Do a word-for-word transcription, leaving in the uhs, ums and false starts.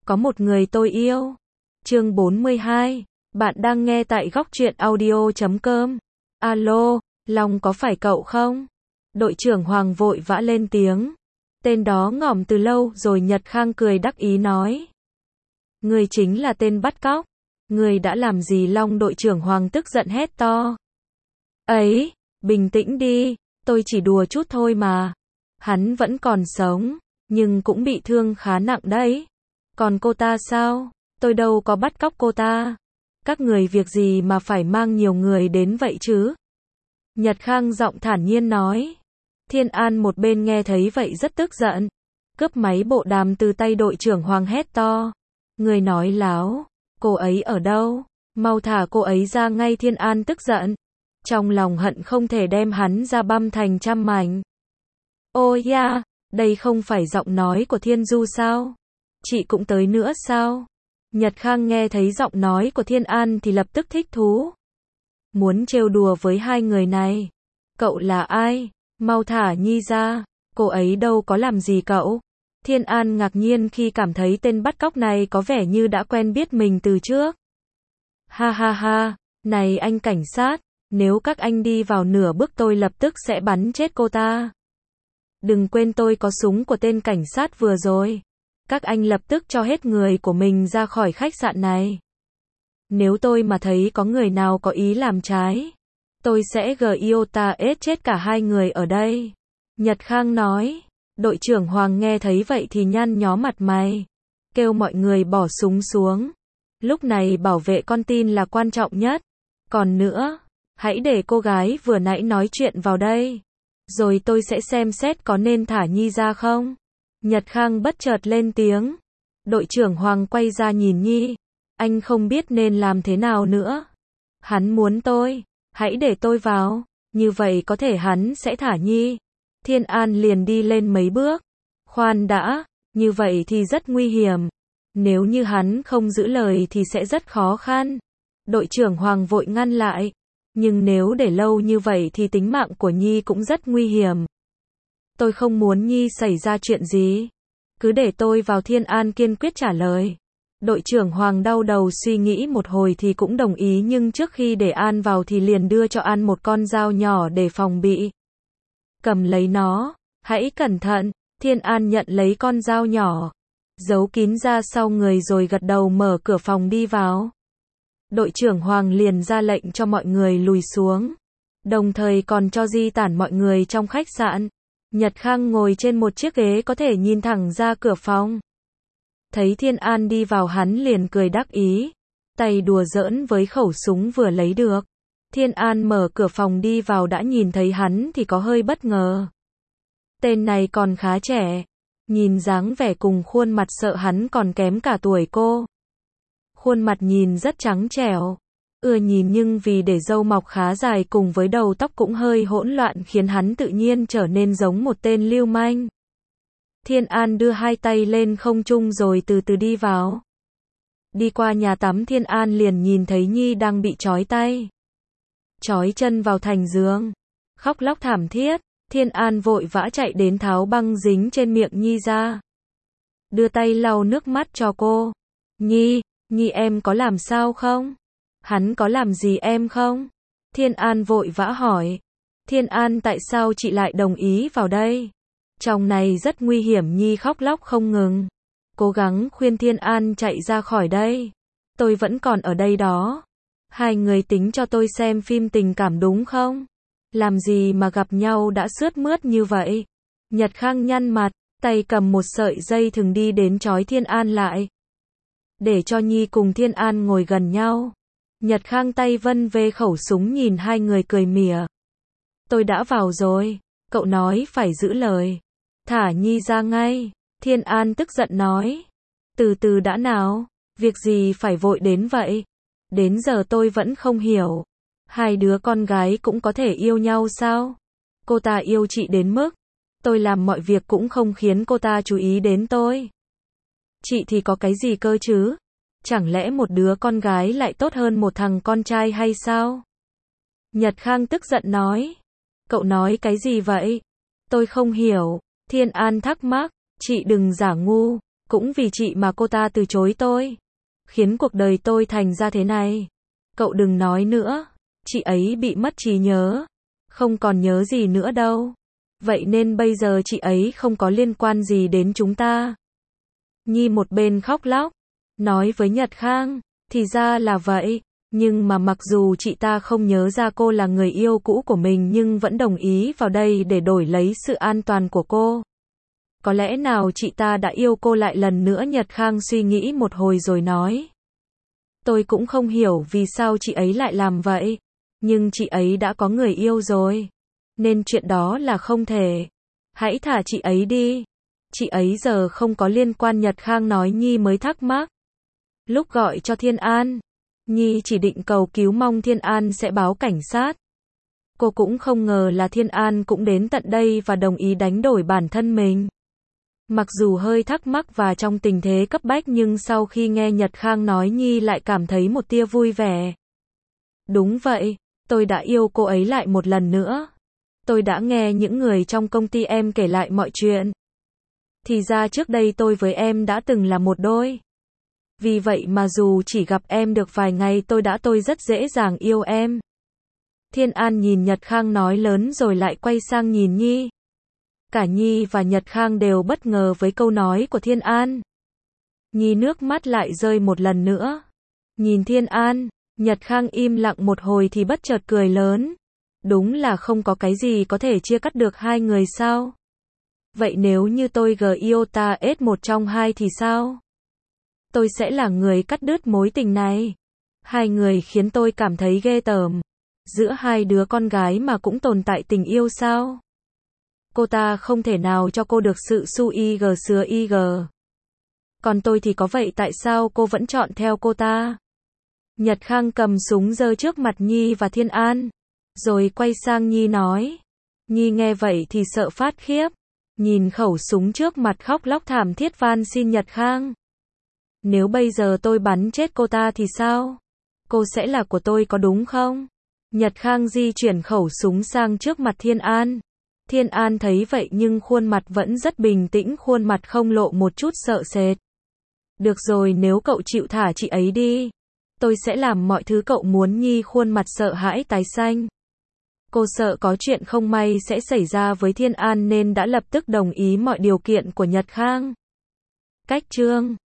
có một người tôi yêu. Chương bốn mươi hai. Bạn đang nghe tại góc truyện audio chấm com. Alo, Long có phải cậu không? Đội trưởng Hoàng vội vã lên tiếng. Tên đó ngỏm từ lâu rồi. Nhật Khang cười đắc ý nói. Người chính là tên bắt cóc. Người đã làm gì? Long đội trưởng Hoàng tức giận hét to. Ấy, bình tĩnh đi, tôi chỉ đùa chút thôi mà. Hắn vẫn còn sống, nhưng cũng bị thương khá nặng đấy. Còn cô ta sao? Tôi đâu có bắt cóc cô ta. Các người việc gì mà phải mang nhiều người đến vậy chứ? Nhật Khang giọng thản nhiên nói. Thiên An một bên nghe thấy vậy rất tức giận. Cướp máy bộ đàm từ tay đội trưởng Hoàng hét to. Người nói láo, cô ấy ở đâu? Mau thả cô ấy ra ngay. Thiên An tức giận. Trong lòng hận không thể đem hắn ra băm thành trăm mảnh. Ôi ya, đây không phải giọng nói của Thiên Du sao? Chị cũng tới nữa sao? Nhật Khang nghe thấy giọng nói của Thiên An thì lập tức thích thú. Muốn trêu đùa với hai người này. Cậu là ai? Mau thả Nhi ra, cô ấy đâu có làm gì cậu. Thiên An ngạc nhiên khi cảm thấy tên bắt cóc này có vẻ như đã quen biết mình từ trước. Ha ha ha, này anh cảnh sát, nếu các anh đi vào nửa bước tôi lập tức sẽ bắn chết cô ta. Đừng quên tôi có súng của tên cảnh sát vừa rồi. Các anh lập tức cho hết người của mình ra khỏi khách sạn này. Nếu tôi mà thấy có người nào có ý làm trái, tôi sẽ giota ết chết cả hai người ở đây. Nhật Khang nói. Đội trưởng Hoàng nghe thấy vậy thì nhăn nhó mặt mày. Kêu mọi người bỏ súng xuống. Lúc này bảo vệ con tin là quan trọng nhất. Còn nữa, hãy để cô gái vừa nãy nói chuyện vào đây. Rồi tôi sẽ xem xét có nên thả Nhi ra không. Nhật Khang bất chợt lên tiếng. Đội trưởng Hoàng quay ra nhìn Nhi. Anh không biết nên làm thế nào nữa. Hắn muốn tôi. Hãy để tôi vào. Như vậy có thể hắn sẽ thả Nhi. Thiên An liền đi lên mấy bước. Khoan đã. Như vậy thì rất nguy hiểm. Nếu như hắn không giữ lời thì sẽ rất khó khăn. Đội trưởng Hoàng vội ngăn lại. Nhưng nếu để lâu như vậy thì tính mạng của Nhi cũng rất nguy hiểm. Tôi không muốn Nhi xảy ra chuyện gì. Cứ để tôi vào. Thiên An kiên quyết trả lời. Đội trưởng Hoàng đau đầu suy nghĩ một hồi thì cũng đồng ý, nhưng trước khi để An vào thì liền đưa cho An một con dao nhỏ để phòng bị. Cầm lấy nó, hãy cẩn thận. Thiên An nhận lấy con dao nhỏ, giấu kín ra sau người rồi gật đầu mở cửa phòng đi vào. Đội trưởng Hoàng liền ra lệnh cho mọi người lùi xuống, đồng thời còn cho di tản mọi người trong khách sạn. Nhật Khang ngồi trên một chiếc ghế có thể nhìn thẳng ra cửa phòng. Thấy Thiên An đi vào hắn liền cười đắc ý, tay đùa giỡn với khẩu súng vừa lấy được. Thiên An mở cửa phòng đi vào đã nhìn thấy hắn thì có hơi bất ngờ. Tên này còn khá trẻ, nhìn dáng vẻ cùng khuôn mặt sợ hắn còn kém cả tuổi cô. Khuôn mặt nhìn rất trắng trẻo, ưa nhìn, nhưng vì để râu mọc khá dài cùng với đầu tóc cũng hơi hỗn loạn khiến hắn tự nhiên trở nên giống một tên lưu manh. Thiên An đưa hai tay lên không trung rồi từ từ đi vào. Đi qua nhà tắm Thiên An liền nhìn thấy Nhi đang bị trói tay, trói chân vào thành giường, khóc lóc thảm thiết. Thiên An vội vã chạy đến tháo băng dính trên miệng Nhi ra, đưa tay lau nước mắt cho cô. Nhi, Nhi em có làm sao không? Hắn có làm gì em không? Thiên An vội vã hỏi. Thiên An, tại sao chị lại đồng ý vào đây? Trong này rất nguy hiểm. Nhi khóc lóc không ngừng, cố gắng khuyên Thiên An chạy ra khỏi đây. Tôi vẫn còn ở đây đó. Hai người tính cho tôi xem phim tình cảm đúng không? Làm gì mà gặp nhau đã sướt mướt như vậy? Nhật Khang nhăn mặt, tay cầm một sợi dây thừng đi đến trói Thiên An lại, để cho Nhi cùng Thiên An ngồi gần nhau. Nhật Khang tay vân về khẩu súng nhìn hai người cười mỉa. Tôi đã vào rồi, cậu nói phải giữ lời. Thả Nhi ra ngay. Thiên An tức giận nói. Từ từ đã nào, việc gì phải vội đến vậy? Đến giờ tôi vẫn không hiểu. Hai đứa con gái cũng có thể yêu nhau sao? Cô ta yêu chị đến mức tôi làm mọi việc cũng không khiến cô ta chú ý đến tôi. Chị thì có cái gì cơ chứ? Chẳng lẽ một đứa con gái lại tốt hơn một thằng con trai hay sao? Nhật Khang tức giận nói. Cậu nói cái gì vậy? Tôi không hiểu. Thiên An thắc mắc. Chị đừng giả ngu. Cũng vì chị mà cô ta từ chối tôi. Khiến cuộc đời tôi thành ra thế này. Cậu đừng nói nữa. Chị ấy bị mất trí nhớ. Không còn nhớ gì nữa đâu. Vậy nên bây giờ chị ấy không có liên quan gì đến chúng ta. Nhi một bên khóc lóc. Nói với Nhật Khang. Thì ra là vậy. Nhưng mà mặc dù chị ta không nhớ ra cô là người yêu cũ của mình nhưng vẫn đồng ý vào đây để đổi lấy sự an toàn của cô. Có lẽ nào chị ta đã yêu cô lại lần nữa? Nhật Khang suy nghĩ một hồi rồi nói. Tôi cũng không hiểu vì sao chị ấy lại làm vậy. Nhưng chị ấy đã có người yêu rồi. Nên chuyện đó là không thể. Hãy thả chị ấy đi. Chị ấy giờ không có liên quan. Nhật Khang nói. Nhi mới thắc mắc. Lúc gọi cho Thiên An, Nhi chỉ định cầu cứu mong Thiên An sẽ báo cảnh sát. Cô cũng không ngờ là Thiên An cũng đến tận đây và đồng ý đánh đổi bản thân mình. Mặc dù hơi thắc mắc và trong tình thế cấp bách nhưng sau khi nghe Nhật Khang nói Nhi lại cảm thấy một tia vui vẻ. Đúng vậy, tôi đã yêu cô ấy lại một lần nữa. Tôi đã nghe những người trong công ty em kể lại mọi chuyện. Thì ra trước đây tôi với em đã từng là một đôi. Vì vậy mà dù chỉ gặp em được vài ngày tôi đã tôi rất dễ dàng yêu em. Thiên An nhìn Nhật Khang nói lớn rồi lại quay sang nhìn Nhi. Cả Nhi và Nhật Khang đều bất ngờ với câu nói của Thiên An. Nhi nước mắt lại rơi một lần nữa. Nhìn Thiên An, Nhật Khang im lặng một hồi thì bất chợt cười lớn. Đúng là không có cái gì có thể chia cắt được hai người sao? Vậy nếu như tôi gờ yêu ta ết một trong hai thì sao? Tôi sẽ là người cắt đứt mối tình này. Hai người khiến tôi cảm thấy ghê tởm. Giữa hai đứa con gái mà cũng tồn tại tình yêu sao? Cô ta không thể nào cho cô được sự su y gờ sứa y gờ. Còn tôi thì có vậy tại sao cô vẫn chọn theo cô ta? Nhật Khang cầm súng giơ trước mặt Nhi và Thiên An. Rồi quay sang Nhi nói. Nhi nghe vậy thì sợ phát khiếp. Nhìn khẩu súng trước mặt khóc lóc thảm thiết van xin Nhật Khang. Nếu bây giờ tôi bắn chết cô ta thì sao? Cô sẽ là của tôi có đúng không? Nhật Khang di chuyển khẩu súng sang trước mặt Thiên An. Thiên An thấy vậy nhưng khuôn mặt vẫn rất bình tĩnh, khuôn mặt không lộ một chút sợ sệt. Được rồi, nếu cậu chịu thả chị ấy đi, tôi sẽ làm mọi thứ cậu muốn. Nhi khuôn mặt sợ hãi tái xanh. Cô sợ có chuyện không may sẽ xảy ra với Thiên An nên đã lập tức đồng ý mọi điều kiện của Nhật Khang. Cách chương